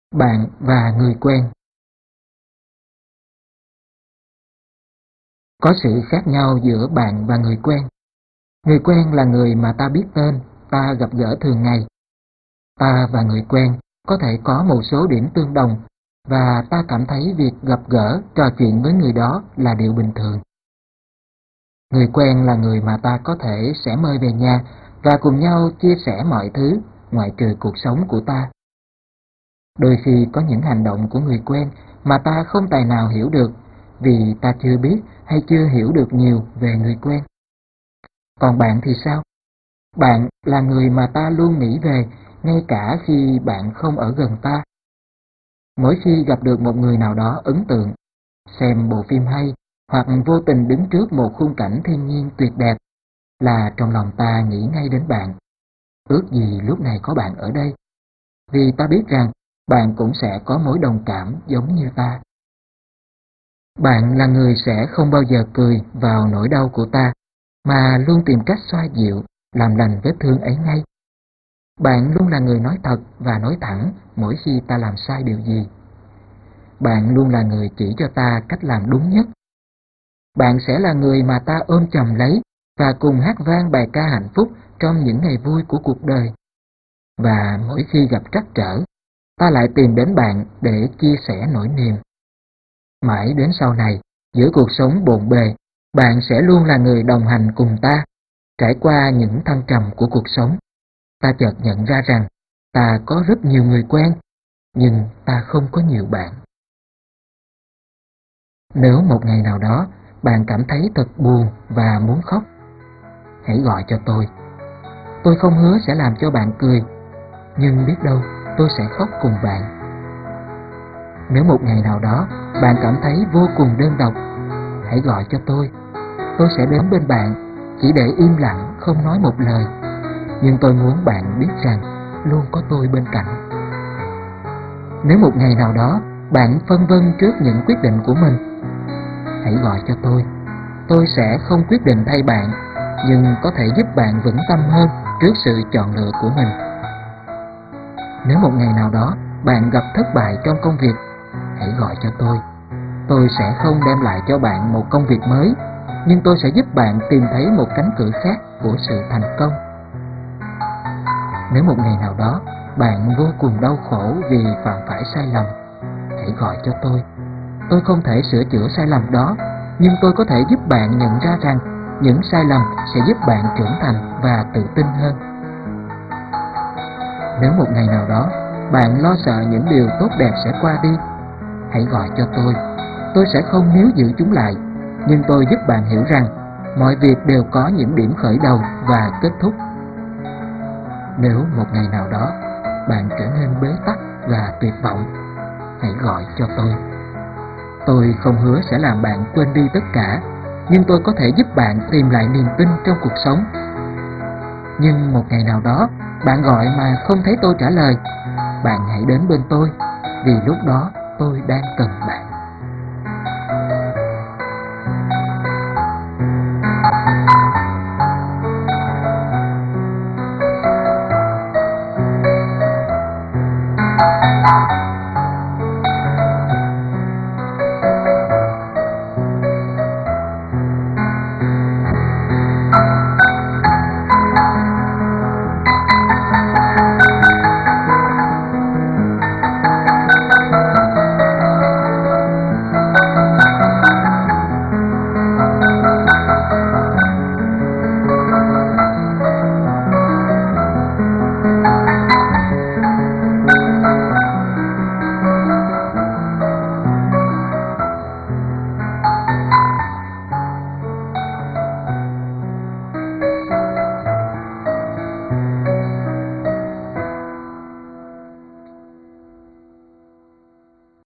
Bạn và người quen. Có sự khác nhau giữa bạn và người quen. Người quen là người mà ta biết tên, ta gặp gỡ thường ngày. Ta và người quen có thể có một số điểm tương đồng và ta cảm thấy việc gặp gỡ, trò chuyện với người đó là điều bình thường. Người quen là người mà ta có thể sẽ mời về nhà và cùng nhau chia sẻ mọi thứ ngoại trừ cuộc sống của ta. Đôi khi có những hành động của người quen mà ta không tài nào hiểu được vì ta chưa biết hay chưa hiểu được nhiều về người quen. Còn bạn thì sao? Bạn là người mà ta luôn nghĩ về ngay cả khi bạn không ở gần ta. Mỗi khi gặp được một người nào đó ấn tượng, xem bộ phim hay hoặc vô tình đứng trước một khung cảnh thiên nhiên tuyệt đẹp là trong lòng ta nghĩ ngay đến bạn. Ước gì lúc này có bạn ở đây, vì ta biết rằng bạn cũng sẽ có mối đồng cảm giống như ta. Bạn là người sẽ không bao giờ cười vào nỗi đau của ta, mà luôn tìm cách xoa dịu, làm lành vết thương ấy ngay. Bạn luôn là người nói thật và nói thẳng mỗi khi ta làm sai điều gì. Bạn luôn là người chỉ cho ta cách làm đúng nhất. Bạn sẽ là người mà ta ôm chầm lấy và cùng hát vang bài ca hạnh phúc trong những ngày vui của cuộc đời. Và mỗi khi gặp trắc trở, ta lại tìm đến bạn để chia sẻ nỗi niềm. Mãi đến sau này, giữa cuộc sống bộn bề, bạn sẽ luôn là người đồng hành cùng ta, trải qua những thăng trầm của cuộc sống. Ta chợt nhận ra rằng ta có rất nhiều người quen, nhưng ta không có nhiều bạn. Nếu một ngày nào đó bạn cảm thấy thật buồn và muốn khóc, hãy gọi cho tôi. Tôi không hứa sẽ làm cho bạn cười, nhưng biết đâu tôi sẽ khóc cùng bạn. Nếu một ngày nào đó bạn cảm thấy vô cùng đơn độc, hãy gọi cho tôi. Tôi sẽ đến bên bạn, chỉ để im lặng không nói một lời. Nhưng tôi muốn bạn biết rằng luôn có tôi bên cạnh. Nếu một ngày nào đó bạn phân vân trước những quyết định của mình, hãy gọi cho tôi. Tôi sẽ không quyết định thay bạn, nhưng có thể giúp bạn vững tâm hơn trước sự chọn lựa của mình. Nếu một ngày nào đó bạn gặp thất bại trong công việc, hãy gọi cho tôi. Tôi sẽ không đem lại cho bạn một công việc mới, nhưng tôi sẽ giúp bạn tìm thấy một cánh cửa khác của sự thành công. Nếu một ngày nào đó bạn vô cùng đau khổ vì phạm phải sai lầm, hãy gọi cho tôi. Tôi không thể sửa chữa sai lầm đó, nhưng tôi có thể giúp bạn nhận ra rằng những sai lầm sẽ giúp bạn trưởng thành và tự tin hơn. Nếu một ngày nào đó bạn lo sợ những điều tốt đẹp sẽ qua đi, hãy gọi cho tôi. Tôi sẽ không níu giữ chúng lại, nhưng tôi giúp bạn hiểu rằng mọi việc đều có những điểm khởi đầu và kết thúc. Nếu một ngày nào đó bạn trở nên bế tắc và tuyệt vọng, hãy gọi cho tôi. Tôi không hứa sẽ làm bạn quên đi tất cả, nhưng tôi có thể giúp bạn tìm lại niềm tin trong cuộc sống. Nhưng một ngày nào đó bạn gọi mà không thấy tôi trả lời, bạn hãy đến bên tôi, vì lúc đó tôi đang cần bạn.